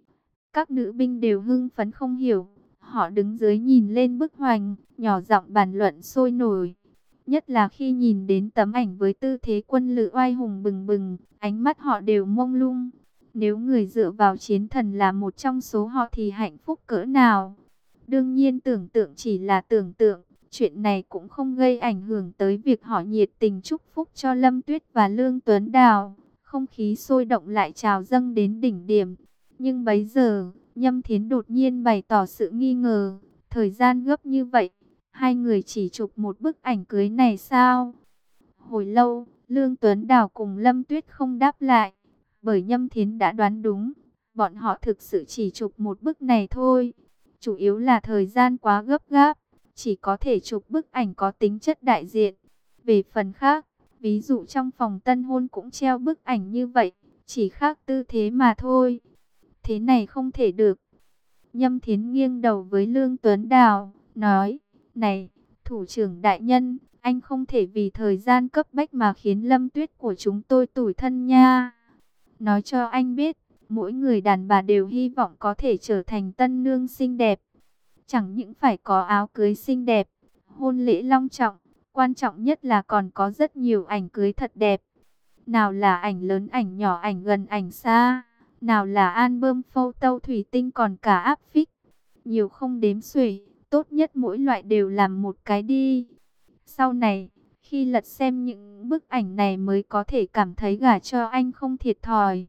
Các nữ binh đều hưng phấn không hiểu. Họ đứng dưới nhìn lên bức hoành, nhỏ giọng bàn luận sôi nổi. Nhất là khi nhìn đến tấm ảnh với tư thế quân lữ oai hùng bừng bừng, ánh mắt họ đều mông lung. Nếu người dựa vào chiến thần là một trong số họ thì hạnh phúc cỡ nào? Đương nhiên tưởng tượng chỉ là tưởng tượng. Chuyện này cũng không gây ảnh hưởng tới việc họ nhiệt tình chúc phúc cho Lâm Tuyết và Lương Tuấn Đào. Không khí sôi động lại trào dâng đến đỉnh điểm. Nhưng bấy giờ, Nhâm Thiến đột nhiên bày tỏ sự nghi ngờ. Thời gian gấp như vậy, hai người chỉ chụp một bức ảnh cưới này sao? Hồi lâu, Lương Tuấn Đào cùng Lâm Tuyết không đáp lại. Bởi Nhâm Thiến đã đoán đúng, bọn họ thực sự chỉ chụp một bức này thôi. Chủ yếu là thời gian quá gấp gáp, chỉ có thể chụp bức ảnh có tính chất đại diện. Về phần khác, ví dụ trong phòng tân hôn cũng treo bức ảnh như vậy, chỉ khác tư thế mà thôi. Thế này không thể được. Nhâm Thiến nghiêng đầu với Lương Tuấn Đào, nói, này, thủ trưởng đại nhân, Anh không thể vì thời gian cấp bách mà khiến Lâm Tuyết của chúng tôi tủi thân nha. Nói cho anh biết, mỗi người đàn bà đều hy vọng có thể trở thành tân nương xinh đẹp. Chẳng những phải có áo cưới xinh đẹp, hôn lễ long trọng, quan trọng nhất là còn có rất nhiều ảnh cưới thật đẹp. Nào là ảnh lớn, ảnh nhỏ, ảnh gần, ảnh xa. Nào là album photo thủy tinh, còn cả áp phích. Nhiều không đếm xuể, tốt nhất mỗi loại đều làm một cái đi. Sau này, khi lật xem những bức ảnh này mới có thể cảm thấy gả cho anh không thiệt thòi.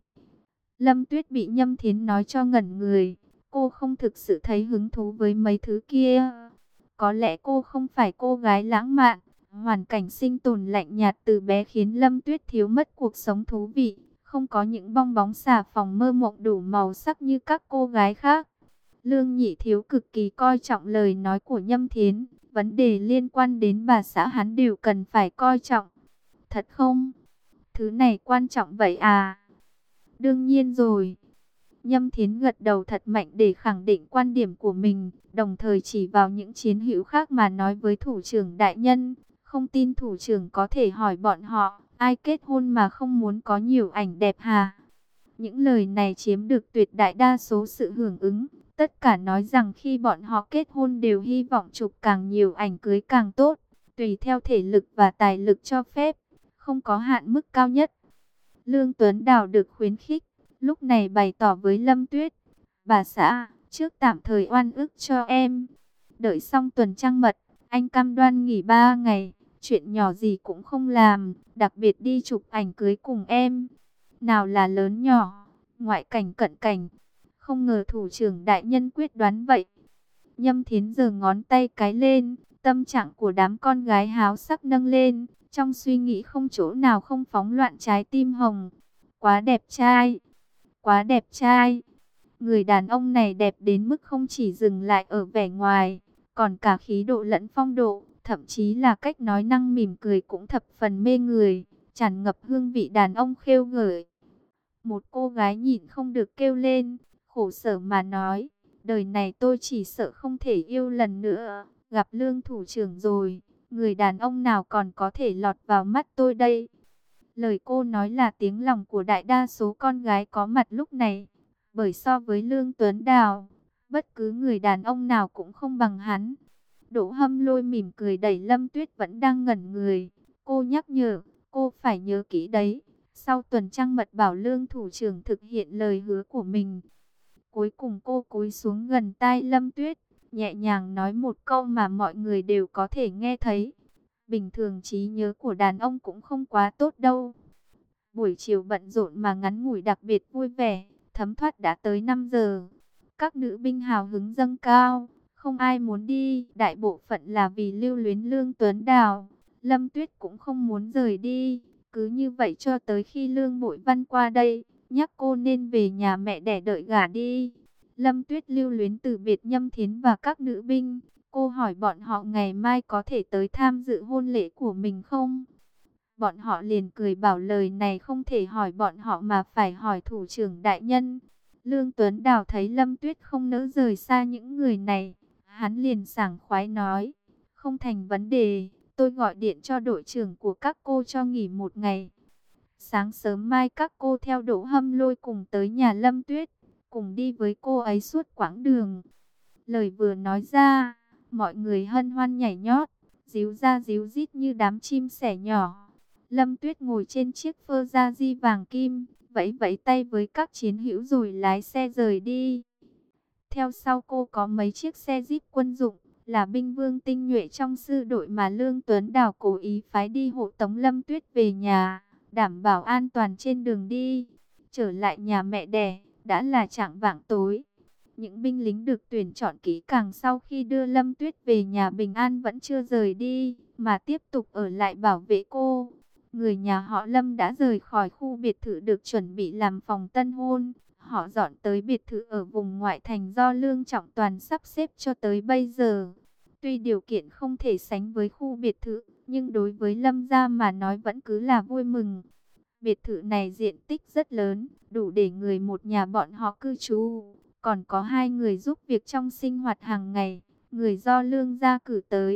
Lâm Tuyết bị Nhâm Thiến nói cho ngẩn người. Cô không thực sự thấy hứng thú với mấy thứ kia. Có lẽ cô không phải cô gái lãng mạn. Hoàn cảnh sinh tồn lạnh nhạt từ bé khiến Lâm Tuyết thiếu mất cuộc sống thú vị. Không có những bong bóng xà phòng mơ mộng đủ màu sắc như các cô gái khác. Lương Nhị Thiếu cực kỳ coi trọng lời nói của Nhâm Thiến. Vấn đề liên quan đến bà xã hắn đều cần phải coi trọng. Thật không? Thứ này quan trọng vậy à? Đương nhiên rồi. Nhâm Thiến gật đầu thật mạnh để khẳng định quan điểm của mình, đồng thời chỉ vào những chiến hữu khác mà nói với thủ trưởng đại nhân. Không tin thủ trưởng có thể hỏi bọn họ, ai kết hôn mà không muốn có nhiều ảnh đẹp hà? Những lời này chiếm được tuyệt đại đa số sự hưởng ứng. Tất cả nói rằng khi bọn họ kết hôn đều hy vọng chụp càng nhiều ảnh cưới càng tốt, tùy theo thể lực và tài lực cho phép, không có hạn mức cao nhất. Lương Tuấn Đào được khuyến khích, lúc này bày tỏ với Lâm Tuyết, bà xã, trước tạm thời oan ức cho em. Đợi xong tuần trăng mật, anh cam đoan nghỉ ba ngày, chuyện nhỏ gì cũng không làm, đặc biệt đi chụp ảnh cưới cùng em. Nào là lớn nhỏ, ngoại cảnh cận cảnh. Không ngờ thủ trưởng đại nhân quyết đoán vậy. Nhâm Thiến giơ ngón tay cái lên, tâm trạng của đám con gái háo sắc nâng lên, trong suy nghĩ không chỗ nào không phóng loạn trái tim hồng. Quá đẹp trai, quá đẹp trai. Người đàn ông này đẹp đến mức không chỉ dừng lại ở vẻ ngoài, còn cả khí độ lẫn phong độ, thậm chí là cách nói năng mỉm cười cũng thập phần mê người, tràn ngập hương vị đàn ông khêu gợi. Một cô gái nhịn không được kêu lên, khổ sở mà nói, đời này tôi chỉ sợ không thể yêu lần nữa, gặp Lương thủ trưởng rồi, người đàn ông nào còn có thể lọt vào mắt tôi đây. Lời cô nói là tiếng lòng của đại đa số con gái có mặt lúc này, bởi so với Lương Tuấn Đào, bất cứ người đàn ông nào cũng không bằng hắn. Đỗ Hâm Lôi mỉm cười đẩy Lâm Tuyết vẫn đang ngẩn người, cô nhắc nhở, cô phải nhớ kỹ đấy. Sau tuần trăng mật bảo Lương thủ trưởng thực hiện lời hứa của mình. Cuối cùng cô cúi xuống gần tai Lâm Tuyết, nhẹ nhàng nói một câu mà mọi người đều có thể nghe thấy. Bình thường trí nhớ của đàn ông cũng không quá tốt đâu. Buổi chiều bận rộn mà ngắn ngủi đặc biệt vui vẻ, thấm thoát đã tới năm giờ. Các nữ binh hào hứng dâng cao, không ai muốn đi, đại bộ phận là vì lưu luyến Lương Tuấn Đào. Lâm Tuyết cũng không muốn rời đi. Cứ như vậy cho tới khi Lương Bội Văn qua đây, nhắc cô nên về nhà mẹ đẻ đợi gả đi. Lâm Tuyết lưu luyến từ biệt Nhâm Thiến và các nữ binh. Cô hỏi bọn họ ngày mai có thể tới tham dự hôn lễ của mình không? Bọn họ liền cười bảo lời này không thể hỏi bọn họ mà phải hỏi thủ trưởng đại nhân. Lương Tuấn Đào thấy Lâm Tuyết không nỡ rời xa những người này. Hắn liền sảng khoái nói, không thành vấn đề. Tôi gọi điện cho đội trưởng của các cô cho nghỉ một ngày. Sáng sớm mai các cô theo Đỗ Hâm Lôi cùng tới nhà Lâm Tuyết, cùng đi với cô ấy suốt quãng đường. Lời vừa nói ra, mọi người hân hoan nhảy nhót, díu ra díu dít như đám chim sẻ nhỏ. Lâm Tuyết ngồi trên chiếc phơ da di vàng kim, vẫy vẫy tay với các chiến hữu rồi lái xe rời đi. Theo sau cô có mấy chiếc xe Jeep quân dụng, là binh vương tinh nhuệ trong sư đội mà Lương Tuấn Đào cố ý phái đi hộ tống Lâm Tuyết về nhà, đảm bảo an toàn trên đường đi. Trở lại nhà mẹ đẻ, đã là chạng vạng tối. Những binh lính được tuyển chọn kỹ càng sau khi đưa Lâm Tuyết về nhà bình an vẫn chưa rời đi, mà tiếp tục ở lại bảo vệ cô. Người nhà họ Lâm đã rời khỏi khu biệt thự được chuẩn bị làm phòng tân hôn. Họ dọn tới biệt thự ở vùng ngoại thành do Lương Trọng Toàn sắp xếp cho tới bây giờ. Tuy điều kiện không thể sánh với khu biệt thự, nhưng đối với Lâm gia mà nói vẫn cứ là vui mừng. Biệt thự này diện tích rất lớn, đủ để người một nhà bọn họ cư trú. Còn có hai người giúp việc trong sinh hoạt hàng ngày, người do Lương gia cử tới.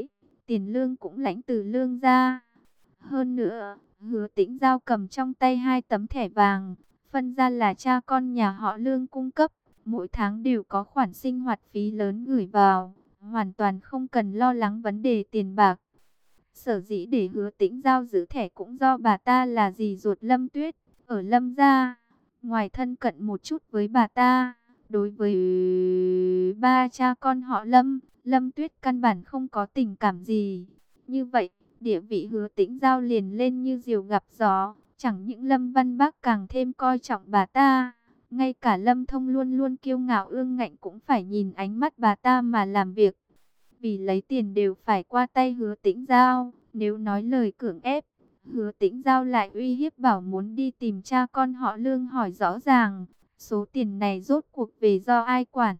tiền lương cũng lãnh từ lương ra. Hơn nữa, Hứa Tĩnh Giao cầm trong tay hai tấm thẻ vàng, phân ra là cha con nhà họ Lương cung cấp, mỗi tháng đều có khoản sinh hoạt phí lớn gửi vào, hoàn toàn không cần lo lắng vấn đề tiền bạc. Sở dĩ để Hứa Tĩnh Giao giữ thẻ cũng do bà ta là dì ruột Lâm Tuyết, ở Lâm gia, ngoài thân cận một chút với bà ta, đối với ba cha con họ Lâm, Lâm Tuyết căn bản không có tình cảm gì. Như vậy, địa vị Hứa Tĩnh Giao liền lên như diều gặp gió, chẳng những Lâm Văn Bác càng thêm coi trọng bà ta, ngay cả Lâm Thông luôn luôn kiêu ngạo ương ngạnh cũng phải nhìn ánh mắt bà ta mà làm việc. Vì lấy tiền đều phải qua tay Hứa Tĩnh Giao, nếu nói lời cưỡng ép, Hứa Tĩnh Giao lại uy hiếp bảo muốn đi tìm cha con họ Lương hỏi rõ ràng, số tiền này rốt cuộc về do ai quản.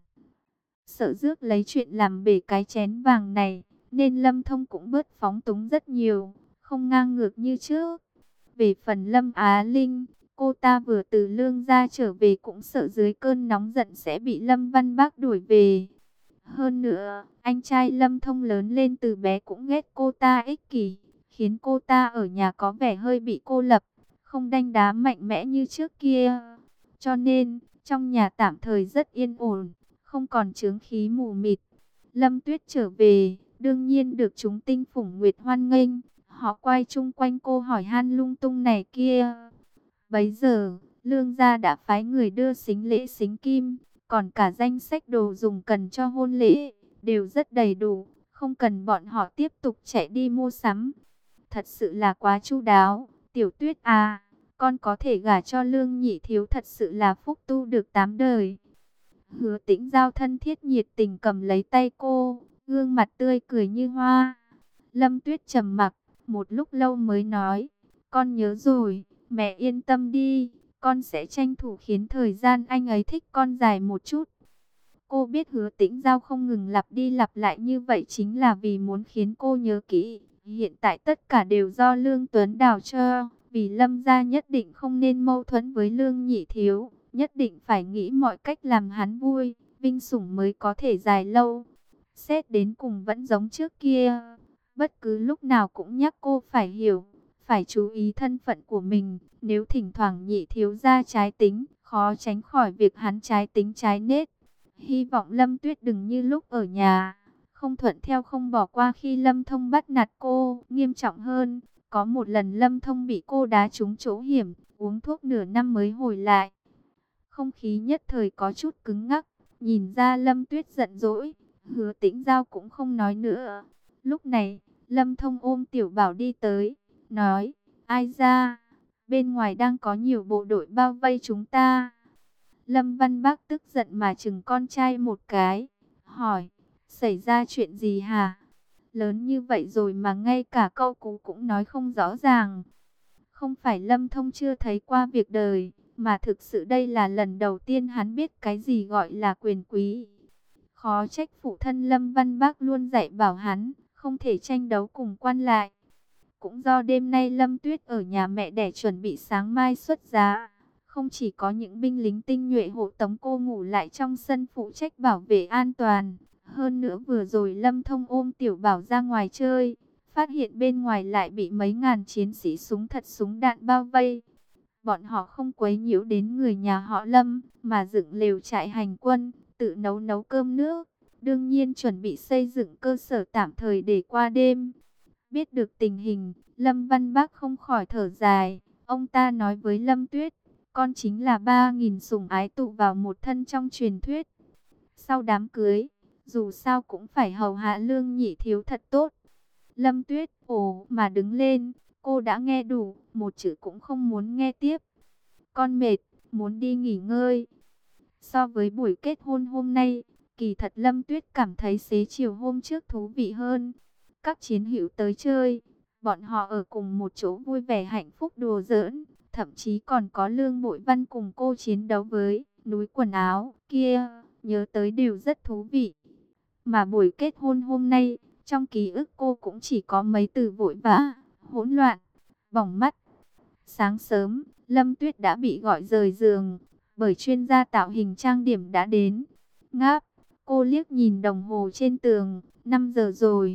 Sợ rước lấy chuyện làm bể cái chén vàng này, nên Lâm Thông cũng bớt phóng túng rất nhiều, không ngang ngược như trước. Về phần Lâm Á Linh, cô ta vừa từ Lương gia trở về cũng sợ dưới cơn nóng giận sẽ bị Lâm Văn Bác đuổi về. Hơn nữa, anh trai Lâm Thông lớn lên từ bé cũng ghét cô ta ích kỷ, khiến cô ta ở nhà có vẻ hơi bị cô lập, không đanh đá mạnh mẽ như trước kia. Cho nên, trong nhà tạm thời rất yên ổn, không còn chướng khí mù mịt. Lâm Tuyết trở về, đương nhiên được chúng tinh phủng nguyệt hoan nghênh. Họ quay chung quanh cô hỏi han lung tung này kia. Bấy giờ, Lương gia đã phái người đưa sính lễ sính kim, còn cả danh sách đồ dùng cần cho hôn lễ, đều rất đầy đủ, không cần bọn họ tiếp tục chạy đi mua sắm. Thật sự là quá chu đáo, Tiểu Tuyết à, con có thể gả cho Lương nhị thiếu thật sự là phúc tu được tám đời. Hứa Tĩnh Giao thân thiết nhiệt tình cầm lấy tay cô, gương mặt tươi cười như hoa. Lâm Tuyết trầm mặc, một lúc lâu mới nói, con nhớ rồi, mẹ yên tâm đi, con sẽ tranh thủ khiến thời gian anh ấy thích con dài một chút. Cô biết Hứa Tĩnh Giao không ngừng lặp đi lặp lại như vậy chính là vì muốn khiến cô nhớ kỹ. Hiện tại tất cả đều do Lương Tuấn đào cho, vì Lâm gia nhất định không nên mâu thuẫn với Lương nhị thiếu, nhất định phải nghĩ mọi cách làm hắn vui, vinh sủng mới có thể dài lâu. Xét đến cùng vẫn giống trước kia, bất cứ lúc nào cũng nhắc cô phải hiểu, phải chú ý thân phận của mình. Nếu thỉnh thoảng nhị thiếu ra trái tính, khó tránh khỏi việc hắn trái tính trái nết. Hy vọng Lâm Tuyết đừng như lúc ở nhà, không thuận theo không bỏ qua khi Lâm Thông bắt nạt cô. Nghiêm trọng hơn, có một lần Lâm Thông bị cô đá trúng chỗ hiểm, uống thuốc nửa năm mới hồi lại. Không khí nhất thời có chút cứng ngắc, nhìn ra Lâm Tuyết giận dỗi, Hứa Tĩnh Giao cũng không nói nữa. Lúc này, Lâm Thông ôm Tiểu Bảo đi tới, nói, ai ra, bên ngoài đang có nhiều bộ đội bao vây chúng ta. Lâm Văn Bác tức giận mà chừng con trai một cái, hỏi, xảy ra chuyện gì hả? Lớn như vậy rồi mà ngay cả câu cú cũng nói không rõ ràng. Không phải Lâm Thông chưa thấy qua việc đời, mà thực sự đây là lần đầu tiên hắn biết cái gì gọi là quyền quý. Khó trách phụ thân Lâm Văn Bác luôn dạy bảo hắn, không thể tranh đấu cùng quan lại. Cũng do đêm nay Lâm Tuyết ở nhà mẹ đẻ chuẩn bị sáng mai xuất giá, không chỉ có những binh lính tinh nhuệ hộ tống cô ngủ lại trong sân phụ trách bảo vệ an toàn. Hơn nữa vừa rồi Lâm Thông ôm Tiểu Bảo ra ngoài chơi, phát hiện bên ngoài lại bị mấy ngàn chiến sĩ súng thật súng đạn bao vây. Bọn họ không quấy nhiễu đến người nhà họ Lâm, mà dựng lều trại hành quân, tự nấu nấu cơm nước. Đương nhiên chuẩn bị xây dựng cơ sở tạm thời để qua đêm. Biết được tình hình, Lâm Văn Bác không khỏi thở dài. Ông ta nói với Lâm Tuyết, con chính là ba nghìn sủng ái tụ vào một thân trong truyền thuyết. Sau đám cưới, dù sao cũng phải hầu hạ Lương nhị thiếu thật tốt. Lâm Tuyết ồ mà đứng lên, cô đã nghe đủ, một chữ cũng không muốn nghe tiếp. Con mệt, muốn đi nghỉ ngơi. So với buổi kết hôn hôm nay, kỳ thật Lâm Tuyết cảm thấy xế chiều hôm trước thú vị hơn. Các chiến hữu tới chơi, bọn họ ở cùng một chỗ vui vẻ hạnh phúc đùa giỡn, thậm chí còn có Lương Bội Văn cùng cô chiến đấu với núi quần áo kia, nhớ tới đều rất thú vị. Mà buổi kết hôn hôm nay, trong ký ức cô cũng chỉ có mấy từ vội vã, hỗn loạn, bỏng mắt. Sáng sớm, Lâm Tuyết đã bị gọi rời giường, bởi chuyên gia tạo hình trang điểm đã đến. Ngáp, cô liếc nhìn đồng hồ trên tường, năm giờ rồi,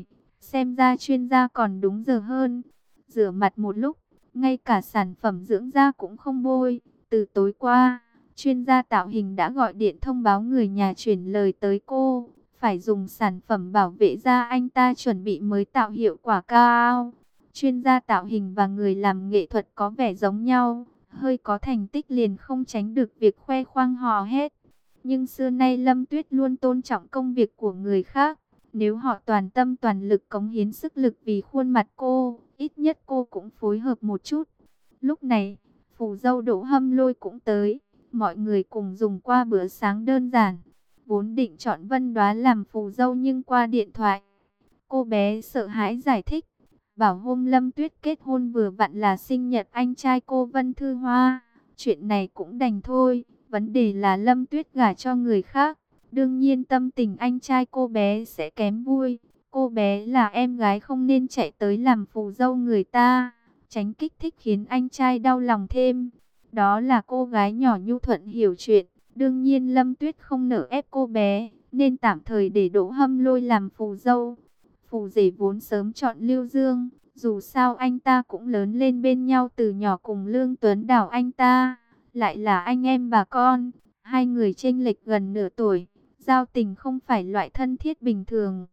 Xem ra chuyên gia còn đúng giờ hơn. Rửa mặt một lúc, ngay cả sản phẩm dưỡng da cũng không bôi. Từ tối qua, chuyên gia tạo hình đã gọi điện thông báo người nhà chuyển lời tới cô. Phải dùng sản phẩm bảo vệ da anh ta chuẩn bị mới tạo hiệu quả cao. Chuyên gia tạo hình và người làm nghệ thuật có vẻ giống nhau. Hơi có thành tích liền không tránh được việc khoe khoang hò hét. Nhưng xưa nay Lâm Tuyết luôn tôn trọng công việc của người khác. Nếu họ toàn tâm toàn lực cống hiến sức lực vì khuôn mặt cô, ít nhất cô cũng phối hợp một chút. Lúc này, phù dâu Đỗ Hâm Lôi cũng tới. Mọi người cùng dùng qua bữa sáng đơn giản. Vốn định chọn Vân Đoá làm phù dâu nhưng qua điện thoại, cô bé sợ hãi giải thích. Bảo hôm Lâm Tuyết kết hôn vừa vặn là sinh nhật anh trai cô Vân Thư Hoa. Chuyện này cũng đành thôi. Vấn đề là Lâm Tuyết gả cho người khác. Đương nhiên tâm tình anh trai cô bé sẽ kém vui. Cô bé là em gái không nên chạy tới làm phù dâu người ta. Tránh kích thích khiến anh trai đau lòng thêm. Đó là cô gái nhỏ nhu thuận hiểu chuyện. Đương nhiên Lâm Tuyết không nỡ ép cô bé. Nên tạm thời để Đỗ Hâm Lôi làm phù dâu. Phù rể vốn sớm chọn Lưu Dương. Dù sao anh ta cũng lớn lên bên nhau từ nhỏ cùng Lương Tuấn Đào anh ta. Lại là anh em bà con. Hai người chênh lệch gần nửa tuổi. Giao tình không phải loại thân thiết bình thường.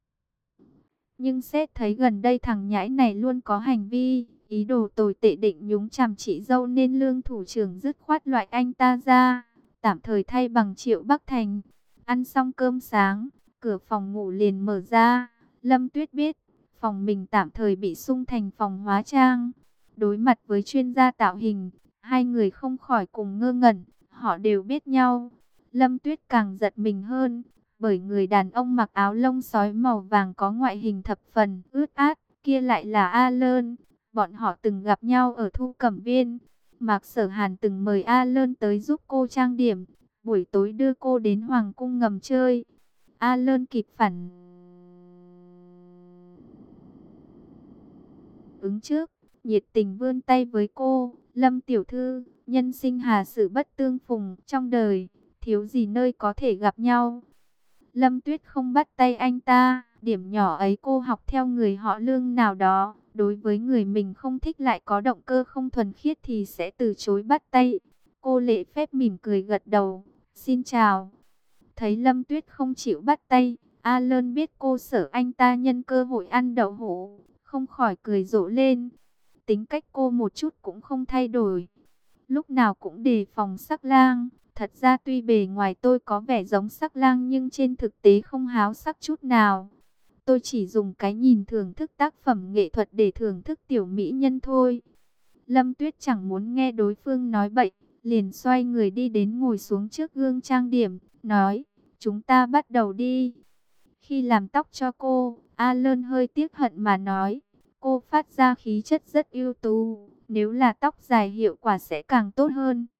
Nhưng xét thấy gần đây thằng nhãi này luôn có hành vi, ý đồ tồi tệ định nhúng chàm chị dâu nên Lương thủ trưởng dứt khoát loại anh ta ra. Tạm thời thay bằng Triệu Bắc Thành. Ăn xong cơm sáng, cửa phòng ngủ liền mở ra. Lâm Tuyết biết, phòng mình tạm thời bị xung thành phòng hóa trang. Đối mặt với chuyên gia tạo hình, hai người không khỏi cùng ngơ ngẩn, họ đều biết nhau. Lâm Tuyết càng giật mình hơn, bởi người đàn ông mặc áo lông sói màu vàng có ngoại hình thập phần ướt át, kia lại là A Lơn. Bọn họ từng gặp nhau ở Thu Cẩm Viên. Mạc Sở Hàn từng mời A Lơn tới giúp cô trang điểm, buổi tối đưa cô đến Hoàng cung ngầm chơi. A Lơn kịp phản ứng trước, nhiệt tình vươn tay với cô. Lâm tiểu thư, nhân sinh hà sự bất tương phùng, trong đời thiếu gì nơi có thể gặp nhau. Lâm Tuyết không bắt tay anh ta, điểm nhỏ ấy cô học theo người họ Lương nào đó. Đối với người mình không thích lại có động cơ không thuần khiết thì sẽ từ chối bắt tay. Cô lễ phép mỉm cười gật đầu, xin chào. Thấy Lâm Tuyết không chịu bắt tay, A Lơn biết cô sợ anh ta nhân cơ hội ăn đậu hũ, không khỏi cười rộ lên. Tính cách cô một chút cũng không thay đổi, lúc nào cũng đề phòng sắc lang. Thật ra tuy bề ngoài tôi có vẻ giống sắc lang nhưng trên thực tế không háo sắc chút nào. Tôi chỉ dùng cái nhìn thưởng thức tác phẩm nghệ thuật để thưởng thức tiểu mỹ nhân thôi. Lâm Tuyết chẳng muốn nghe đối phương nói bậy, liền xoay người đi đến ngồi xuống trước gương trang điểm, nói, chúng ta bắt đầu đi. Khi làm tóc cho cô, A Lơn hơi tiếc hận mà nói, cô phát ra khí chất rất ưu tú, nếu là tóc dài hiệu quả sẽ càng tốt hơn.